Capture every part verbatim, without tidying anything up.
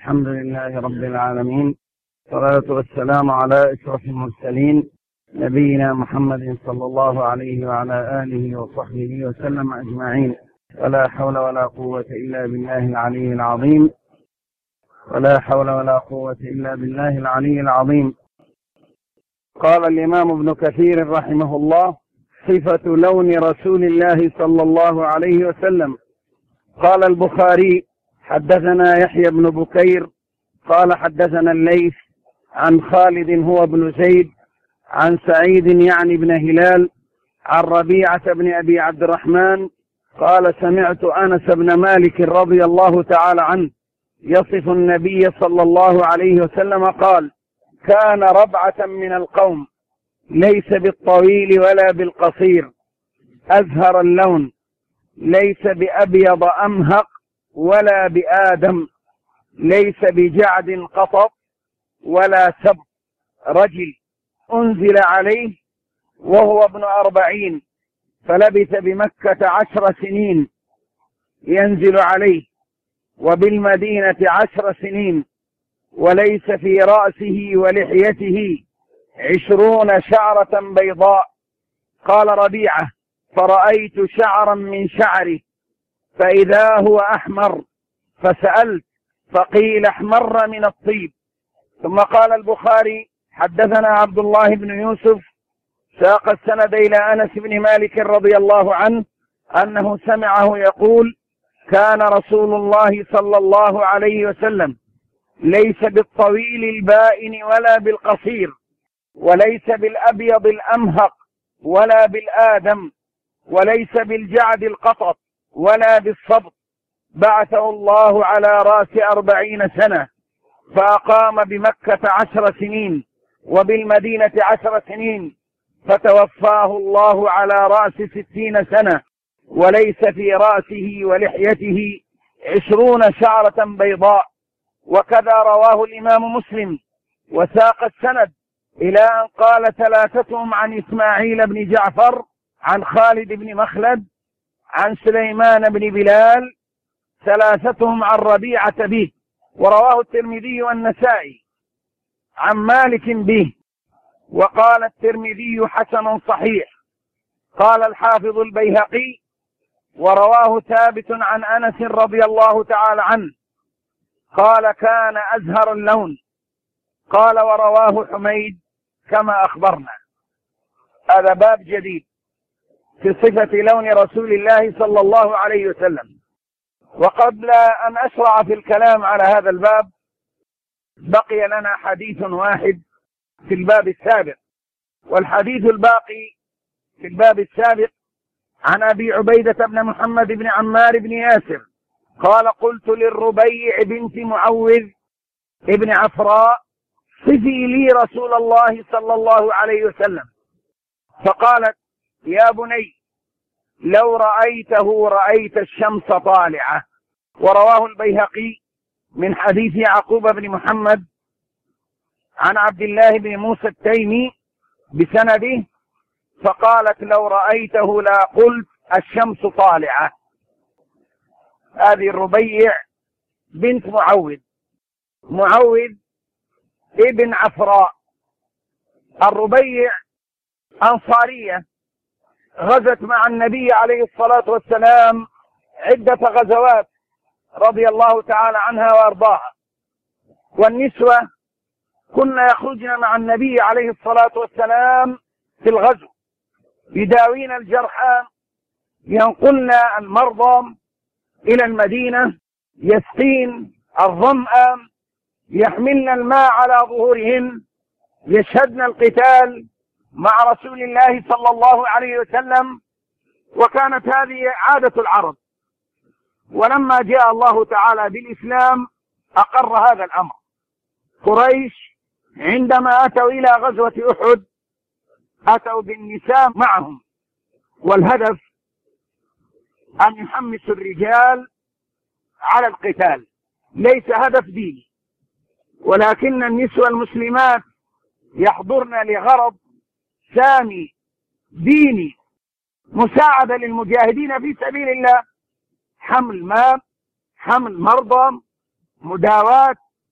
الحمد لله رب العالمين، والصلاة والسلام على أشرف المرسلين نبينا محمد صلى الله عليه وعلى آله وصحبه وسلم أجمعين. ولا حول ولا قوة إلا بالله العلي العظيم ولا حول ولا قوة إلا بالله العلي العظيم. قال الإمام ابن كثير رحمه الله: صفة لون رسول الله صلى الله عليه وسلم. قال البخاري: حدثنا يحيى بن بكير قال حدثنا الليث عن خالد هو بن زيد عن سعيد يعني بن هلال عن ربيعة بن أبي عبد الرحمن قال: سمعت أنس بن مالك رضي الله تعالى عنه يصف النبي صلى الله عليه وسلم قال: كان ربعة من القوم ليس بالطويل ولا بالقصير، أزهر اللون، ليس بأبيض أمهق ولا بآدم، ليس بجعد قطط ولا سب، رجل أنزل عليه وهو ابن أربعين، فلبث بمكة عشر سنين ينزل عليه، وبالمدينة عشر سنين، وليس في رأسه ولحيته عشرون شعرة بيضاء. قال ربيعة: فرأيت شعرا من شعره فإذا هو أحمر، فسألت فقيل احمر من الطيب. ثم قال البخاري: حدثنا عبد الله بن يوسف، ساق السند إلى أنس بن مالك رضي الله عنه أنه سمعه يقول: كان رسول الله صلى الله عليه وسلم ليس بالطويل البائن ولا بالقصير، وليس بالأبيض الأمهق ولا بالآدم، وليس بالجعد القطط ولا بالصبط. بعثه الله على رأس أربعين سنة، فأقام بمكة عشر سنين وبالمدينة عشر سنين، فتوفاه الله على رأس ستين سنة، وليس في رأسه ولحيته عشرون شعرة بيضاء. وكذا رواه الإمام مسلم، وساق السند إلى أن قال: ثلاثتهم عن إسماعيل بن جعفر عن خالد بن مخلد عن سليمان بن بلال، ثلاثتهم عن ربيعة به. ورواه الترمذي والنسائي عن مالك به، وقال الترمذي: حسن صحيح. قال الحافظ البيهقي: ورواه ثابت عن أنس رضي الله تعالى عنه قال: كان أزهر اللون. قال: ورواه حميد كما أخبرنا. هذا باب جديد في صفة لون رسول الله صلى الله عليه وسلم. وقبل أن أشرع في الكلام على هذا الباب، بقي لنا حديث واحد في الباب السابق، والحديث الباقي في الباب السابق عن أبي عبيدة بن محمد بن عمار بن ياسر قال: قلت للربيع بنت معوذ ابن عفراء: صفي لي رسول الله صلى الله عليه وسلم. فقالت: يا بني، لو رأيته رأيت الشمس طالعة. ورواه البيهقي من حديث يعقوب بن محمد عن عبد الله بن موسى التيمي بسنده، فقالت: لو رأيته لا قلت الشمس طالعة. هذه الربيع بنت معوذ، معوذ ابن عفراء. الربيع أنصارية، غزت مع النبي عليه الصلاة والسلام عدة غزوات رضي الله تعالى عنها وأرضاها. والنسوة كنا يخرجن مع النبي عليه الصلاة والسلام في الغزو، يداوين الجرحى، ينقلن المرضى إلى المدينة، يسقين الظمأ، يحملن الماء على ظهورهن، يشهدن القتال مع رسول الله صلى الله عليه وسلم. وكانت هذه عادة العرب، ولما جاء الله تعالى بالإسلام أقر هذا الأمر. قريش عندما أتوا إلى غزوة أحد أتوا بالنساء معهم، والهدف أن يحمسوا الرجال على القتال، ليس هدف ديني، ولكن النسوة المسلمات يحضرن لغرض سامي ديني، مساعدة للمجاهدين في سبيل الله، حمل ماء، حمل مرضى، مداواة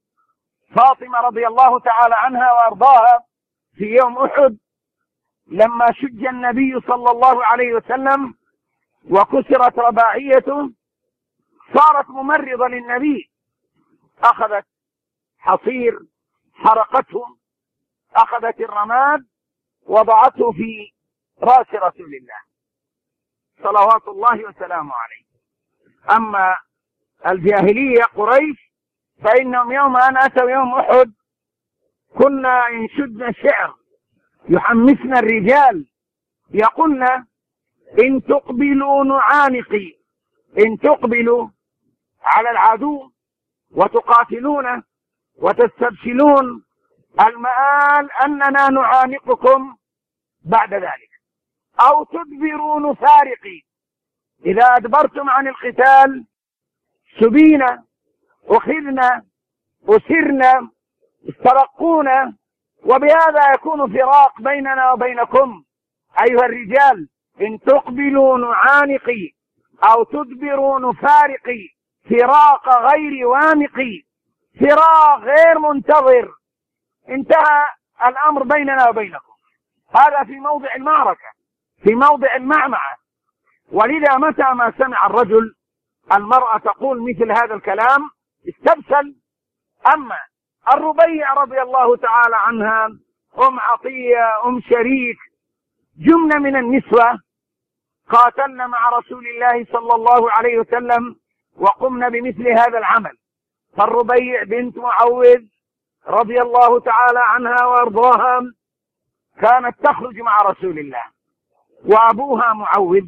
فاطمة رضي الله تعالى عنها وأرضاها في يوم أحد لما شج النبي صلى الله عليه وسلم وكسرت رباعيته صارت ممرضة للنبي، أخذت حصير حرقته، أخذت الرماد وضعته في رأس رسول الله صلوات الله وسلامه عليه. أما الجاهلية قريش فإنهم يوم أن أتوا يوم أحد كنا ينشدن شعر يحمسنا الرجال، يقولنا إن تقبلوا نعانقي، إن تقبلوا على العدو وتقاتلون وتستبشلون المآل أننا نعانقكم بعد ذلك، أو تدبروا نفارقي، إذا أدبرتم عن القتال سبينا أخذنا أسرنا استرقونا، وبهذا يكون فراق بيننا وبينكم أيها الرجال. إن تقبلوا نعانقي أو تدبروا نفارقي، فراق غير وامقي، فراق غير منتظر، انتهى الأمر بيننا وبينكم. هذا في موضع المعركة، في موضع المعمعة. ولذا متى ما سمع الرجل المرأة تقول مثل هذا الكلام استبسل. أما الربيع رضي الله تعالى عنها، أم عطية، أم شريك، جملة من النسوة قاتلن مع رسول الله صلى الله عليه وسلم وقمنا بمثل هذا العمل. فالربيع بنت معوذ رضي الله تعالى عنها وارضاها كانت تخرج مع رسول الله وأبوها معوذ،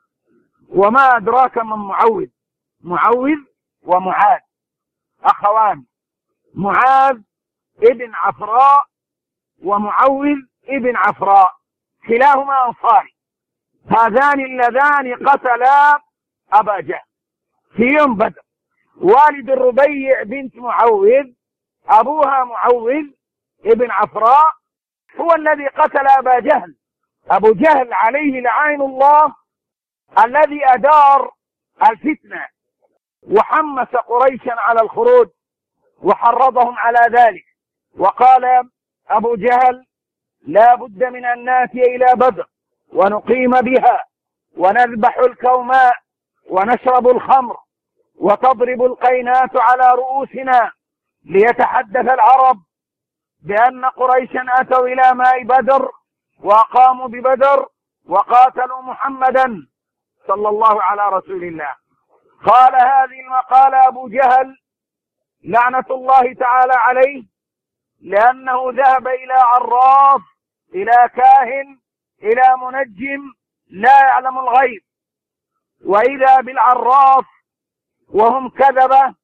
وما أدراك من معوذ؟ معوذ ومعاذ أخوان، معاذ ابن عفراء ومعوذ ابن عفراء، كلاهما أنصاري. هذان اللذان قتلا أبا جهل في يوم بدر. والد الربيع بنت معوذ أبوها معوذ ابن عفراء هو الذي قتل أبا جهل. أبو جهل عليه لعين الله الذي أدار الفتنة وحمس قريشا على الخروج وحرضهم على ذلك، وقال أبو جهل لا بد من أن ناتي إلى بدر ونقيم بها ونذبح الكوماء ونشرب الخمر وتضرب القينات على رؤوسنا ليتحدث العرب بأن قريشا أتوا إلى ماء بدر وقاموا ببدر وقاتلوا محمدا صلى الله على رسول الله. قال هذه المقالة أبو جهل لعنة الله تعالى عليه، لأنه ذهب إلى عراف، إلى كاهن، إلى منجم لا يعلم الغيب، وإذا بالعراف وهم كذبة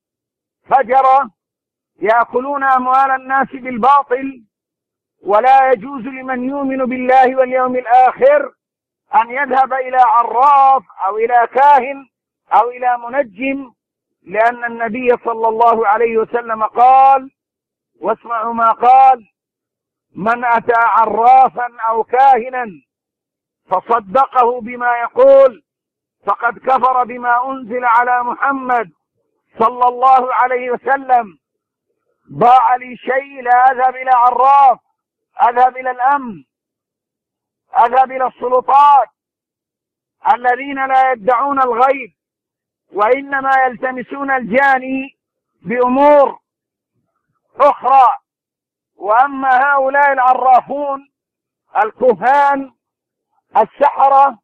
فجرة يأكلون أموال الناس بالباطل. ولا يجوز لمن يؤمن بالله واليوم الآخر أن يذهب إلى عراف أو إلى كاهن أو إلى منجم، لأن النبي صلى الله عليه وسلم قال، واسمعوا ما قال: من أتى عرافا أو كاهنا فصدقه بما يقول فقد كفر بما أنزل على محمد صلى الله عليه وسلم. ضاع لي شيء لا أذهب إلى عراف، أذهب إلى الأمن، أذهب إلى السلطات الذين لا يدعون الغيب وإنما يلتمسون الجاني بأمور أخرى. وأما هؤلاء العرافون الكهان السحرة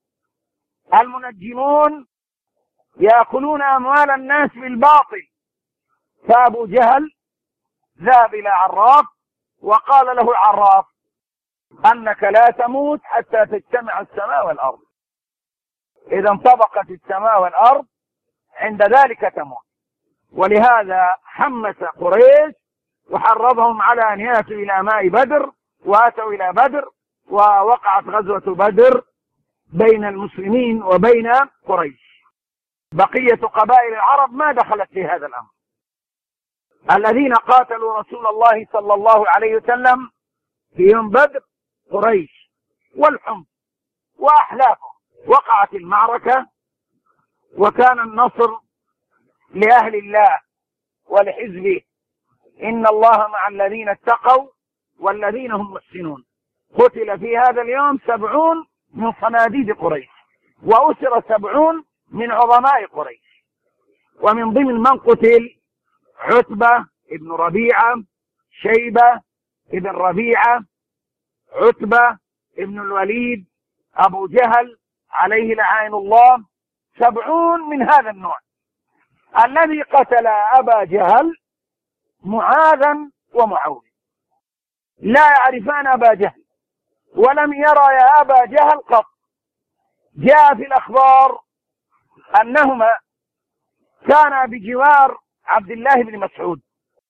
المنجمون يأكلون أموال الناس بالباطل. فأبو جهل ذهب إلى عراف وقال له عراف: أنك لا تموت حتى تجتمع السماء والأرض، إذا انطبقت السماء والأرض عند ذلك تموت. ولهذا حمس قريش وحرضهم على أن يأتوا إلى ماء بدر، وأتوا إلى بدر، ووقعت غزوة بدر بين المسلمين وبين قريش. بقية قبائل العرب ما دخلت في هذا الأمر. الذين قاتلوا رسول الله صلى الله عليه وسلم في يوم بدر قريش والحمص وأحلافه. وقعت المعركة وكان النصر لأهل الله ولحزبه، إن الله مع الذين اتقوا والذين هم محسنون. قتل في هذا اليوم سبعون من صناديد قريش، وأسر سبعون من عظماء قريش، ومن ضمن من قتل عتبة ابن ربيعة، شيبة ابن ربيعة، عتبة ابن الوليد، أبو جهل عليه لعائن الله. سبعون من هذا النوع. الذي قتل أبا جهل معاذا ومعوذ، لا يعرفان أبا جهل ولم يرى يا أبا جهل قط. جاء في الأخبار أنهما كانا بجوار عبد الله بن مسعود.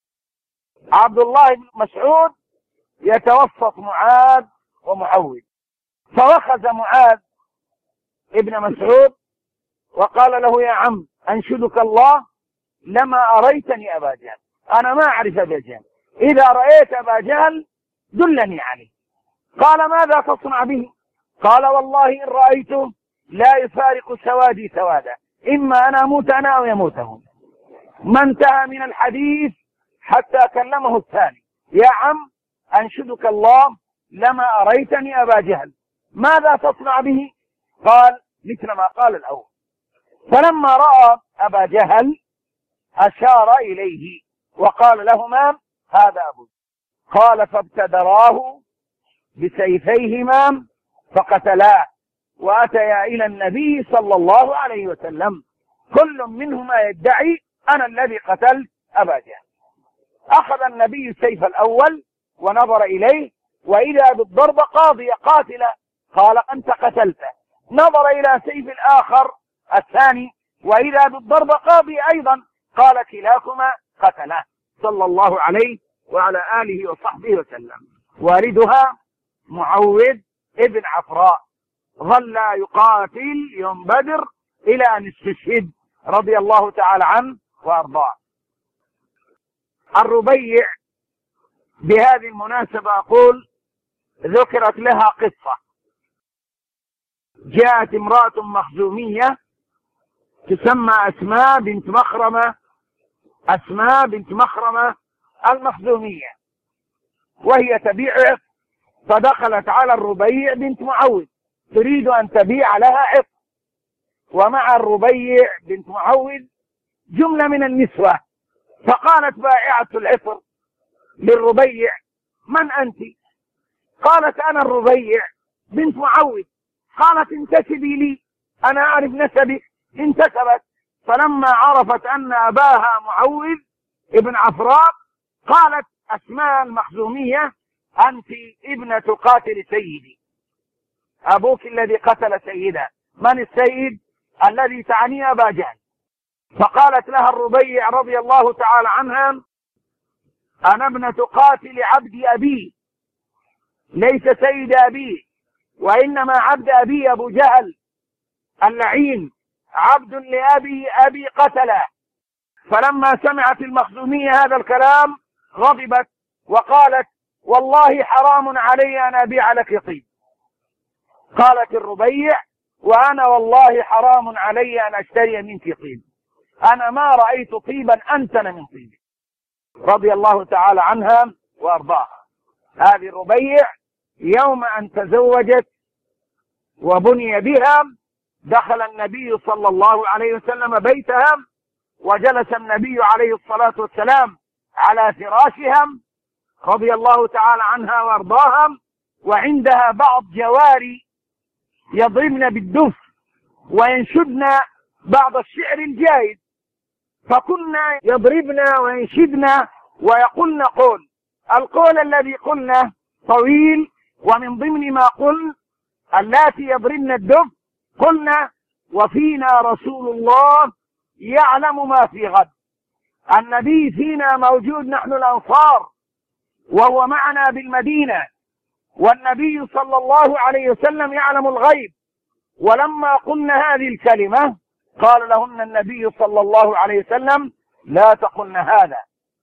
عبد الله بن مسعود يتوسط معاذ ومعوذ، فوخز معاذ ابن مسعود وقال له يا عم أنشدك الله لما أريتني أبا جهل، أنا ما أعرف أبا جهل، إذا رأيت أبا جهل دلني عليه. قال ماذا تصنع به؟ قال والله إن رأيته لا يفارق سوادي سوادا، إما أنا أموت أنا أو يموته. ما انتهى من الحديث حتى كلمه الثاني يا عم أنشدك الله لما أريتني أبا جهل، ماذا تصنع به؟ قال مثل ما قال الأول. فلما رأى أبا جهل أشار إليه وقال لهما هذا أبو جهل. قال فابتدراه بسيفيهما فقتلاه وأتيا إلى النبي صلى الله عليه وسلم، كل منهما يدعي أنا الذي قتلت أبا جهل. أخذ النبي السيف الأول ونظر إليه وإذا بالضربة قاضية قاتلة، قال أنت قتلته. نظر إلى سيف الآخر الثاني وإذا بالضربة قاضية أيضا، قال كلاكما قتله صلى الله عليه وعلى آله وصحبه وسلم. والدها معوذ ابن عفراء ظل يقاتل يوم بدر إلى أن استشهد رضي الله تعالى عنه وأرضاه. الربيع بهذه المناسبة أقول ذكرت لها قصة. جاءت امرأة مخزومية تسمى أسماء بنت مخرمة، أسماء بنت مخرمة المخزومية، وهي تبيع عطر، فدخلت على الربيع بنت معوذ تريد أن تبيع لها عطر، ومع الربيع بنت معوذ جملة من النسوة. فقالت بائعة العطر للربيع من أنت؟ قالت أنا الربيع بنت معوذ. قالت انتسبي لي، أنا أعرف نسبك. انتسبت، فلما عرفت أن أباها معوذ ابن عفراء قالت أسماء المخزومية أنت ابنة قاتل سيدي، أبوك الذي قتل سيدا. من السيد؟ الذي تعني أبا جهل. فقالت لها الربيع رضي الله تعالى عنها أنا ابنة قاتل عبد أبي، ليس سيد أبي، وإنما عبد أبي أبو جهل اللعين، عبد لأبي أبي قتله. فلما سمعت المخزومية هذا الكلام غضبت وقالت والله حرام علي أن أبيع لك طيب. قالت الربيع وأنا والله حرام علي أن أشتري منك طيب، أنا ما رأيت طيبا أنتن من طيب، رضي الله تعالى عنها وأرضاها. هذه الربيع يوم أن تزوجت وبني بها دخل النبي صلى الله عليه وسلم بيتها، وجلس النبي عليه الصلاة والسلام على فراشها رضي الله تعالى عنها وارضاها، وعندها بعض جواري يضربن بالدف وينشدن بعض الشعر الجائز، فكنا يضربن وينشدن ويقولن قول. القول الذي قلنا طويل، ومن ضمن ما قل اللاتي يضربن الدف قلنا وفينا رسول الله يعلم ما في غد. النبي فينا موجود نحن الأنصار وهو معنا بالمدينة، والنبي صلى الله عليه وسلم يعلم الغيب. ولما قلنا هذه الكلمة قال لهن النبي صلى الله عليه وسلم لا تقلن هذا،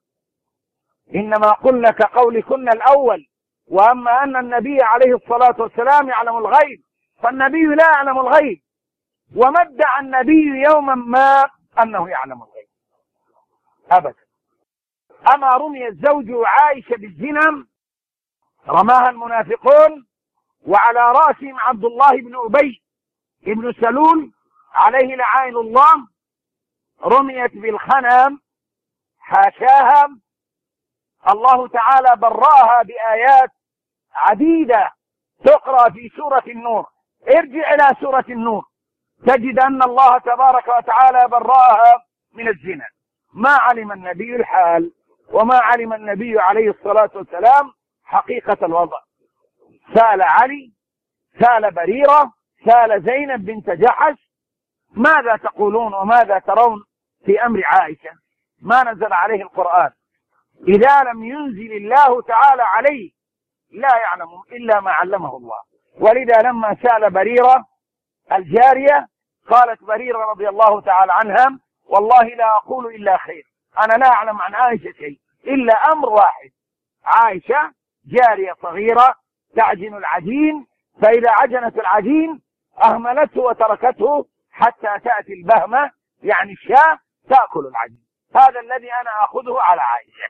إنما قلنا كقولكن الأول، وأما أن النبي عليه الصلاة والسلام يعلم الغيب فالنبي لا يعلم الغيب، وما ادعى النبي يوما ما أنه يعلم الغيب أبدا. أما رمي الزوج عائشة بالزنا رماها المنافقون، وعلى رأسهم عبد الله بن أبي بن سلول عليه لعائن الله، رميت بالخنم، حاشاها. الله تعالى برأها بآيات عديدة تقرأ في سورة النور. ارجع إلى سورة النور تجد أن الله تبارك وتعالى برأها من الزنا. ما علم النبي الحال، وما علم النبي عليه الصلاة والسلام حقيقة الوضع. سأل علي، سأل بريرة، سأل زينب بنت جحش: ماذا تقولون وماذا ترون في أمر عائشة؟ ما نزل عليه القرآن إذا لم ينزل الله تعالى عليه لا يعلم إلا ما علمه الله. ولذا لما سأل بريرة الجارية قالت بريرة رضي الله تعالى عنها: والله لا أقول إلا خير، أنا لا أعلم عن عائشة شيء إلا أمر واحد: عائشة جارية صغيرة تعجن العجين، فإذا عجنت العجين أهملته وتركته حتى تأتي البهمة، يعني الشاة، تأكل العجين. هذا الذي أنا أخذه على عائشة.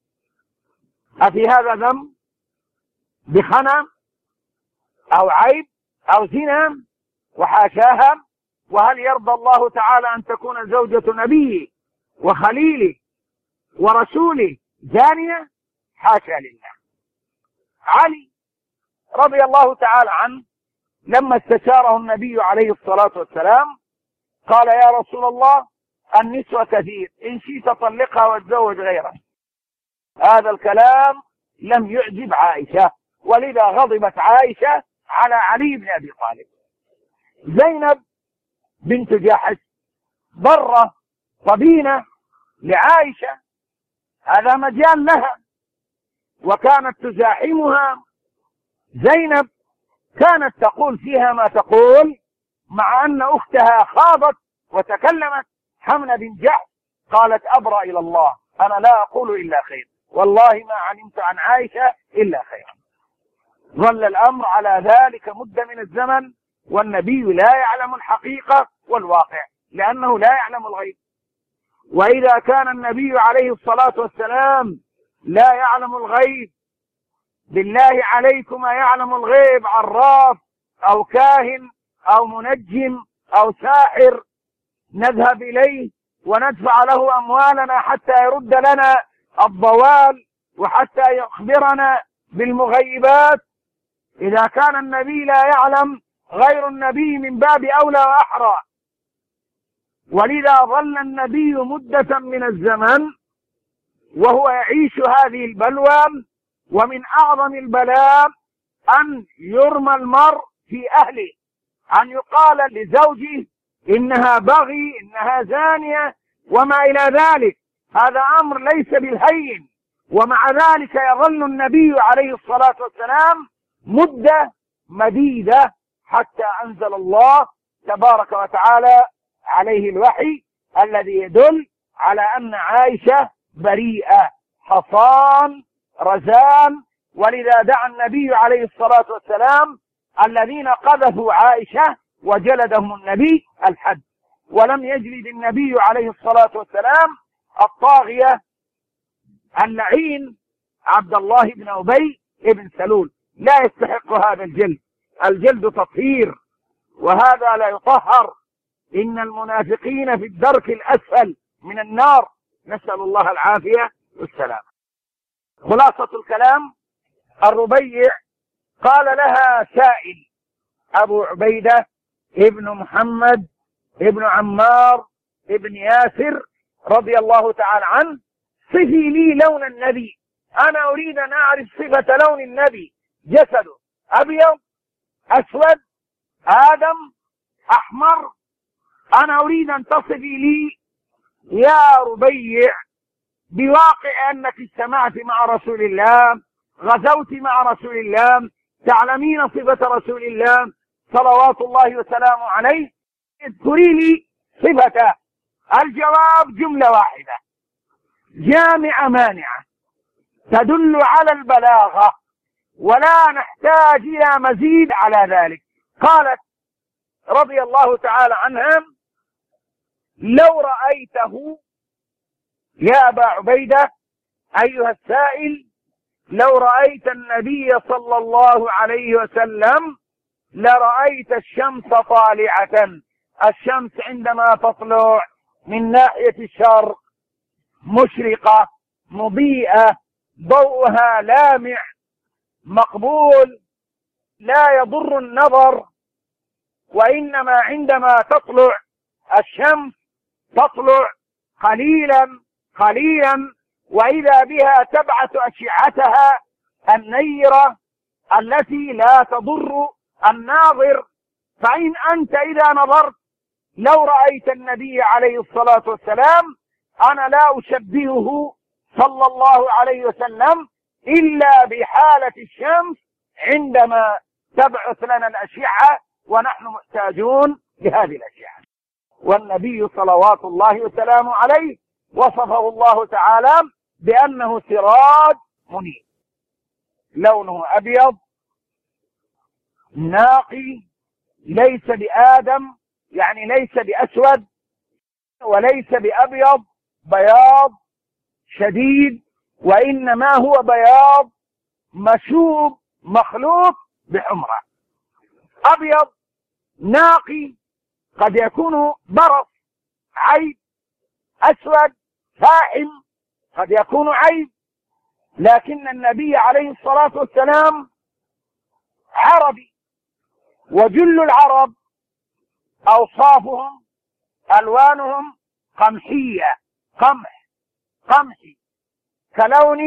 أفي هذا ذنب بخنم أو عيب أو زنا؟ وحاشاها. وهل يرضى الله تعالى أن تكون زوجة نبيه وخليله ورسوله زانية؟ حاشا لله. علي رضي الله تعالى عنه لما استشاره النبي عليه الصلاة والسلام قال: يا رسول الله، النسوة كثير، إن شئت طلقها واتزوج غيرها. هذا الكلام لم يعجب عائشة، ولذا غضبت عائشة على علي بن أبي طالب. زينب بنت جحش برة طبينة لعائشة، هذا مجال لها، وكانت تزاحمها. زينب كانت تقول فيها ما تقول، مع أن أختها خاضت وتكلمت. حمنة بن جحش قالت: أبرأ إلى الله، أنا لا أقول إلا خير، والله ما علمت عن عائشة إلا خيرا. ظل الأمر على ذلك مدة من الزمن، والنبي لا يعلم الحقيقة والواقع، لأنه لا يعلم الغيب. وإذا كان النبي عليه الصلاة والسلام لا يعلم الغيب، بالله عليكم يعلم الغيب عراف أو كاهن أو منجم أو ساحر نذهب إليه وندفع له أموالنا حتى يرد لنا الضوال وحتى يخبرنا بالمغيبات؟ إذا كان النبي لا يعلم، غير النبي من باب أولى وأحرى. ولذا ظل النبي مدة من الزمن وهو يعيش هذه البلوى. ومن أعظم البلاء أن يرمى المرء في أهله، أن يقال لزوجه إنها بغي، إنها زانية، وما إلى ذلك. هذا أمر ليس بالهين، ومع ذلك يظل النبي عليه الصلاة والسلام مدة مديدة حتى أنزل الله تبارك وتعالى عليه الوحي الذي يدل على أن عائشة بريئة حصان رزان. ولذا دعا النبي عليه الصلاة والسلام الذين قذفوا عائشة وجلدهم النبي الحد، ولم يجلد النبي عليه الصلاة والسلام الطاغية اللعين عبد الله بن أبي بن سلول. لا يستحق هذا الجلد، الجلد تطهير، وهذا لا يطهر. إن المنافقين في الدرك الأسفل من النار، نسأل الله العافية والسلام. خلاصة الكلام: الربيع قال لها سائل أبو عبيدة ابن محمد ابن عمار ابن ياسر رضي الله تعالى عنه: صفي لي لون النبي، أنا أريد أن أعرف صفة لون النبي، جسده أبيض، أسود، آدم، أحمر، أنا أريد أن تصفي لي يا ربيع بواقع أنك اجتمعت مع رسول الله، غزوت مع رسول الله، تعلمين صفة رسول الله صلوات الله وسلامه عليه، اذكري لي صفته. الجواب جملة واحدة جامعة مانعة تدل على البلاغة، ولا نحتاج إلى مزيد على ذلك. قالت رضي الله تعالى عنها: لو رأيته يا أبا عبيدة أيها السائل، لو رأيت النبي صلى الله عليه وسلم لرأيت الشمس طالعة. الشمس عندما تطلع من ناحية الشرق مشرقة مضيئة، ضوءها لامع مقبول لا يضر النظر، وإنما عندما تطلع الشمس تطلع قليلا قليلا، وإذا بها تبعث أشعتها النيرة التي لا تضر الناظر. فإن أنت إذا نظرت لو رأيت النبي عليه الصلاة والسلام، أنا لا أشبهه صلى الله عليه وسلم إلا بحالة الشمس عندما تبعث لنا الأشعة ونحن محتاجون لهذه الأشعة. والنبي صلوات الله وسلامه عليه وصفه الله تعالى بأنه سراج منير، لونه أبيض ناقي، ليس بآدم يعني ليس بأسود وليس بأبيض بياض شديد، وإنما هو بياض مشوب مخلوط بحمرة. أبيض ناقي قد يكون برص عيب، أسود فاحم قد يكون عيب، لكن النبي عليه الصلاة والسلام عربي، وجل العرب أوصافهم ألوانهم قمحية، قمح قمحي كلون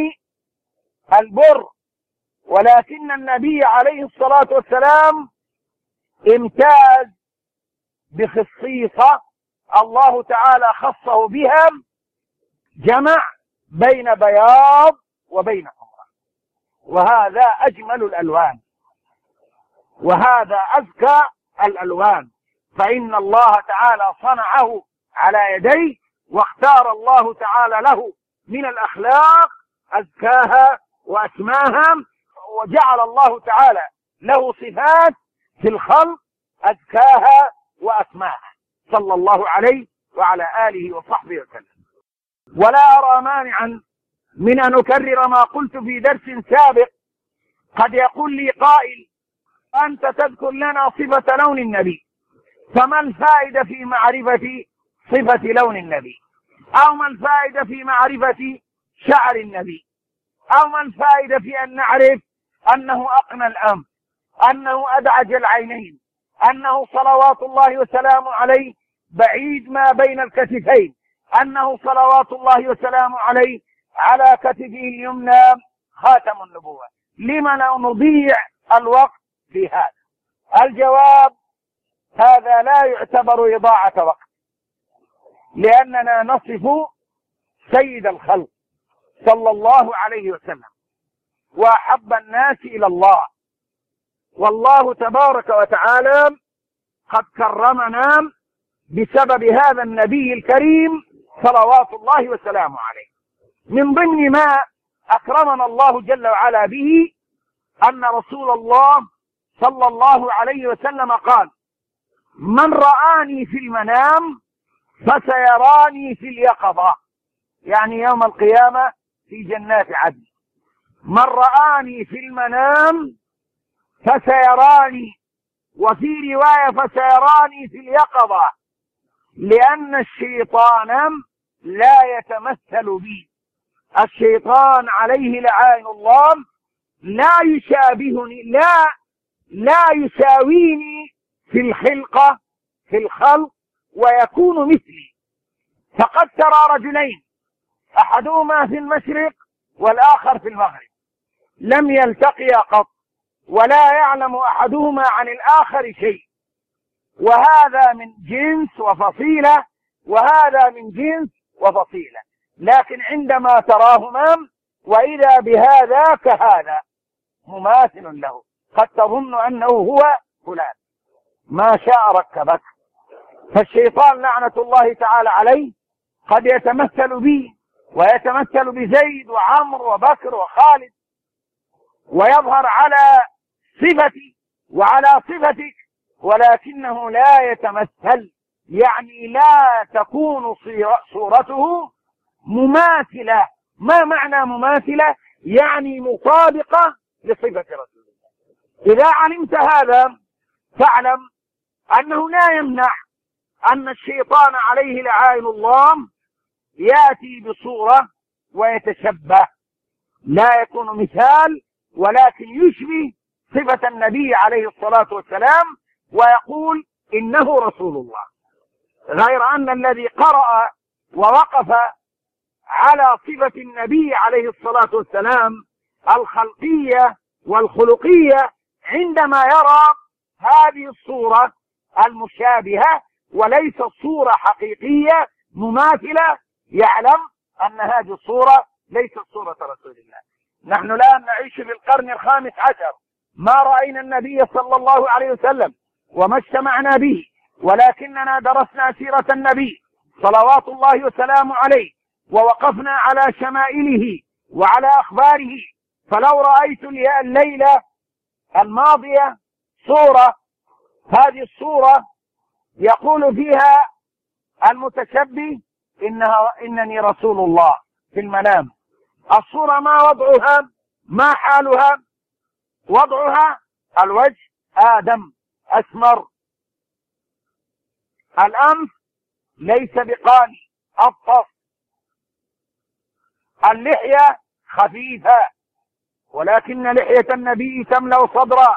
البر، ولكن النبي عليه الصلاة والسلام امتاز بخصيصة الله تعالى خصه بها، جمع بين بياض وبين حمرة، وهذا أجمل الألوان وهذا أزكى الألوان، فإن الله تعالى صنعه على يديه، واختار الله تعالى له من الأخلاق أزكاها وأسماها، وجعل الله تعالى له صفات في الخلق أزكاها وأسماها صلى الله عليه وعلى آله وصحبه وسلم. ولا أرى مانعا من أن أكرر ما قلت في درس سابق. قد يقول لي قائل: أنت تذكر لنا صفة لون النبي، فما الفائدة في معرفة صفة لون النبي؟ أو ما الفائدة في معرفة شعر النبي؟ أو ما الفائدة في أن نعرف أنه أقنى الأنف، أنه أدعج العينين، أنه صلوات الله وسلامه عليه بعيد ما بين الكتفين، أنه صلوات الله وسلامه عليه على كتفه اليمنى خاتم النبوة؟ لما لا نضيع الوقت في هذا؟ الجواب: هذا لا يعتبر إضاعة وقت، لأننا نصف سيد الخلق صلى الله عليه وسلم وأحب الناس إلى الله، والله تبارك وتعالى قد كرمنا بسبب هذا النبي الكريم صلوات الله وسلامه عليه. من ضمن ما أكرمنا الله جل وعلا به أن رسول الله صلى الله عليه وسلم قال: من رآني في المنام فسيراني في اليقظة، يعني يوم القيامة في جنات عدن. من رآني في المنام فسيراني، وفي رواية فسيراني في اليقظة، لأن الشيطان لا يتمثل بي. الشيطان عليه لعائن الله لا يشابهني، لا لا يساويني في الخلقة في الخلق ويكون مثلي. فقد ترى رجلين أحدهما في المشرق والآخر في المغرب، لم يلتقيا قط، ولا يعلم أحدهما عن الآخر شيء، وهذا من جنس وفصيلة وهذا من جنس وفصيلة، لكن عندما تراهما وإذا بهذا كهذا مماثل له، قد تظن أنه هو فلان، ما شاء ركبك. فالشيطان لعنة الله تعالى عليه قد يتمثل بي ويتمثل بزيد وعمر وبكر وخالد، ويظهر على صفتي وعلى صفتك، ولكنه لا يتمثل، يعني لا تكون صورته مماثلة ما معنى مماثلة؟ يعني مطابقة لصفة رسول الله. إذا علمت هذا فاعلم أنه لا يمنع أن الشيطان عليه لعائن الله يأتي بصورة ويتشبه، لا يكون مثال ولكن يشبه صفة النبي عليه الصلاة والسلام ويقول إنه رسول الله، غير أن الذي قرأ ووقف على صفة النبي عليه الصلاة والسلام الخلقية والخلقية عندما يرى هذه الصورة المشابهة وليس الصورة حقيقية مماثلة يعلم أن هذه الصورة ليست صورة رسول الله. نحن الآن نعيش في القرن الخامس عشر، ما رأينا النبي صلى الله عليه وسلم وما اجتمعنا به، ولكننا درسنا سيرة النبي صلوات الله وسلامه عليه ووقفنا على شمائله وعلى أخباره. فلو رأيت الليلة الماضية صورة، هذه الصورة يقول فيها المتشبه إنها إنني رسول الله في المنام، الصورة ما وضعها؟ ما حالها؟ وضعها الوجه آدم أسمر، الأنف ليس بقاني أبطف، اللحية خفيفة ولكن لحية النبي تملأ صدره.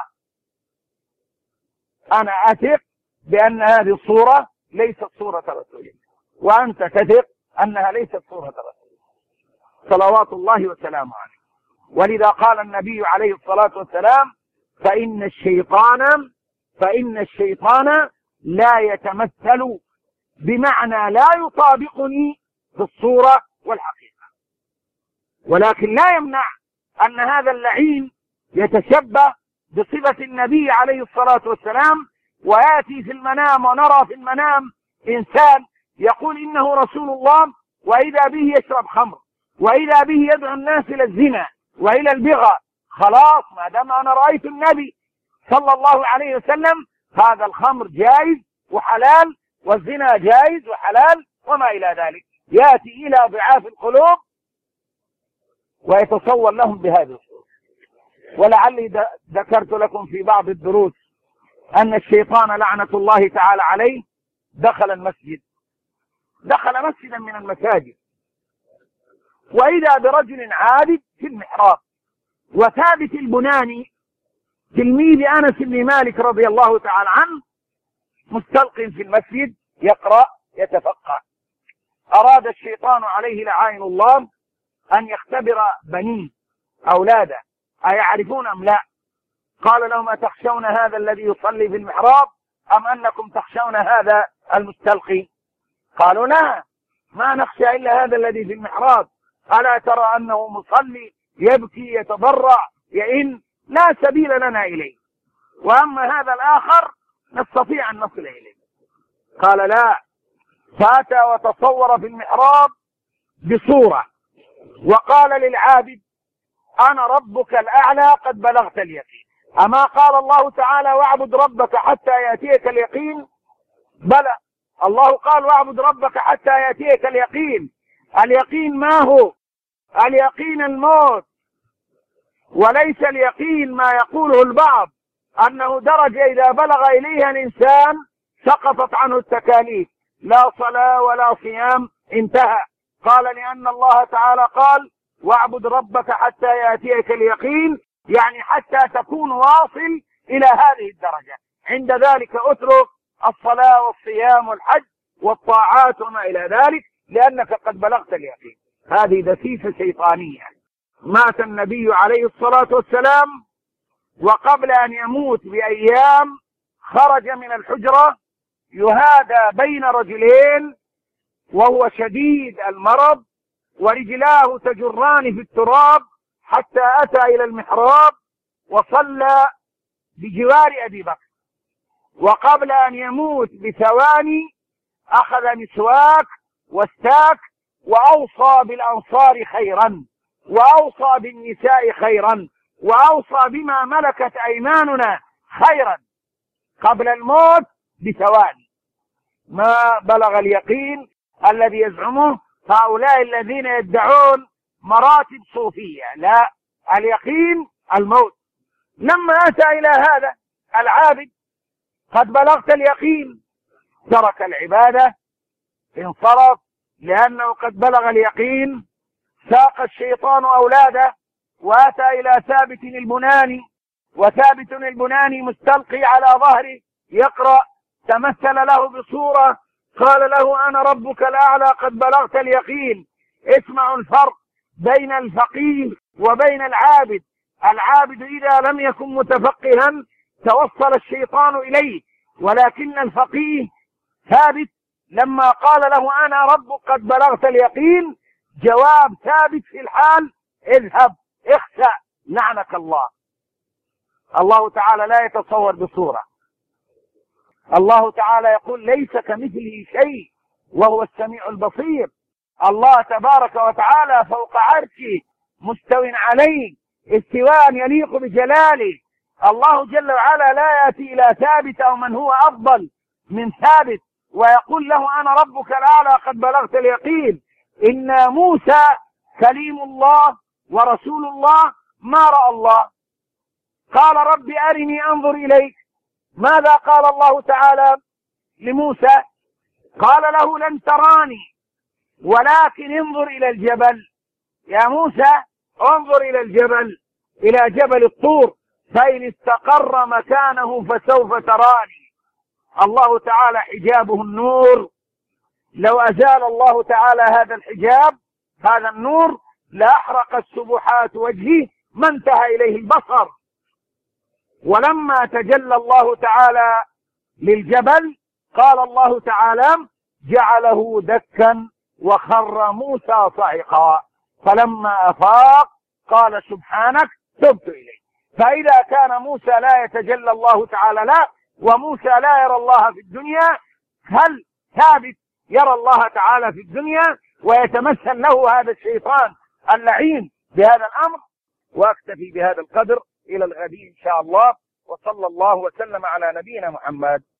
أنا أثق بأن هذه الصورة ليست صورة رسول الله، وأنت تثق أنها ليست صورة رسول الله صلوات الله وسلامه عليه. ولذا قال النبي عليه الصلاة والسلام فإن الشيطان فإن الشيطان لا يتمثل، بمعنى لا يطابقني في الصورة والحقيقة، ولكن لا يمنع أن هذا اللعين يتشبه بصفة النبي عليه الصلاة والسلام ويأتي في المنام، ونرى في المنام إنسان يقول إنه رسول الله وإذا به يشرب خمر وإذا به يدعو الناس إلى الزنا وإلى البغى. خلاص ما دام أنا رأيت النبي صلى الله عليه وسلم هذا الخمر جائز وحلال والزنا جائز وحلال وما إلى ذلك. يأتي إلى ضعاف القلوب ويتصور لهم بهذا الصورة. ولعلي ذكرت لكم في بعض الدروس أن الشيطان لعنة الله تعالى عليه دخل المسجد، دخل مسجدا من المساجد، وإذا برجل عابد في المحراب، وثابت البناني تلميذ أنس بن مالك رضي الله تعالى عنه مستلق في المسجد يقرأ يتفقه. أراد الشيطان عليه لعائن الله أن يختبر بنيه أولاده أيعرفون أم لا؟ قال لهم أتخشون هذا الذي يصلي في المحراب أم أنكم تخشون هذا المستلقي؟ قالوا لا، ما نخشى إلا هذا الذي في المحراب، ألا ترى أنه مصلي يبكي يتضرع يئن، لا سبيل لنا إليه، وأما هذا الآخر نستطيع أن نصل إليه. قال لا، فأتى وتصور في المحراب بصورة وقال للعابد أنا ربك الأعلى قد بلغت اليقين. أما قال الله تعالى واعبد ربك حتى يأتيك اليقين؟ بلى، الله قال واعبد ربك حتى يأتيك اليقين. اليقين ما هو؟ اليقين الموت، وليس اليقين ما يقوله البعض أنه درجة إذا بلغ إليها الإنسان سقطت عنه التكاليف، لا صلاة ولا صيام انتهى. قال لأن الله تعالى قال واعبد ربك حتى يأتيك اليقين، يعني حتى تكون واصل إلى هذه الدرجة، عند ذلك اترك الصلاة والصيام والحج والطاعات وما إلى ذلك لأنك قد بلغت اليقين. هذه دسيسة شيطانية. مات النبي عليه الصلاة والسلام وقبل أن يموت بأيام خرج من الحجرة يهادى بين رجلين وهو شديد المرض ورجلاه تجران في التراب حتى أتى إلى المحراب وصلى بجوار أبي بكر. وقبل أن يموت بثواني أخذ مسواك واستاك وأوصى بالأنصار خيرا وأوصى بالنساء خيرا وأوصى بما ملكت أيماننا خيرا قبل الموت بثواني. ما بلغ اليقين الذي يزعمه هؤلاء الذين يدعون مراتب صوفية، لا، اليقين الموت. لما أتى إلى هذا العابد قد بلغت اليقين ترك العبادة، انصرف لأنه قد بلغ اليقين. ساق الشيطان أولاده وأتى إلى ثابت البناني، وثابت البناني مستلقي على ظهره يقرأ، تمثل له بصورة، قال له أنا ربك الأعلى قد بلغت اليقين. اسمعوا الفرق بين الفقيه وبين العابد. العابد إذا لم يكن متفقها توصل الشيطان إليه، ولكن الفقيه ثابت لما قال له أنا ربك قد بلغت اليقين، جواب ثابت في الحال: اذهب اخسأ لعنك الله. الله تعالى لا يتصور بصورة. الله تعالى يقول ليس كمثله شيء وهو السميع البصير. الله تبارك وتعالى فوق عرشه مستو عليه استواء يليق بجلاله. الله جل وعلا لا يأتي إلى ثابت أو من هو أفضل من ثابت ويقول له أنا ربك الأعلى قد بلغت اليقين. إن موسى كليم الله ورسول الله ما رأى الله، قال رب أرني أنظر إليك. ماذا قال الله تعالى لموسى؟ قال له لن تراني ولكن انظر إلى الجبل. يا موسى انظر إلى الجبل، إلى جبل الطور، فإن استقر مكانه فسوف تراني. الله تعالى حجابه النور، لو أزال الله تعالى هذا الحجاب هذا النور لأحرقت سبحات وجهه ما انتهى إليه البصر. ولما تجلى الله تعالى للجبل قال الله تعالى جعله دكا وخر موسى صعقا، فلما أفاق قال سبحانك تبت إليك. فإذا كان موسى لا يتجلى الله تعالى له وموسى لا يرى الله في الدنيا، هل ثابت يرى الله تعالى في الدنيا ويتمثل له هذا الشيطان اللعين بهذا الأمر؟ وأكتفي بهذا القدر إلى الغد إن شاء الله، وصلى الله وسلم على نبينا محمد.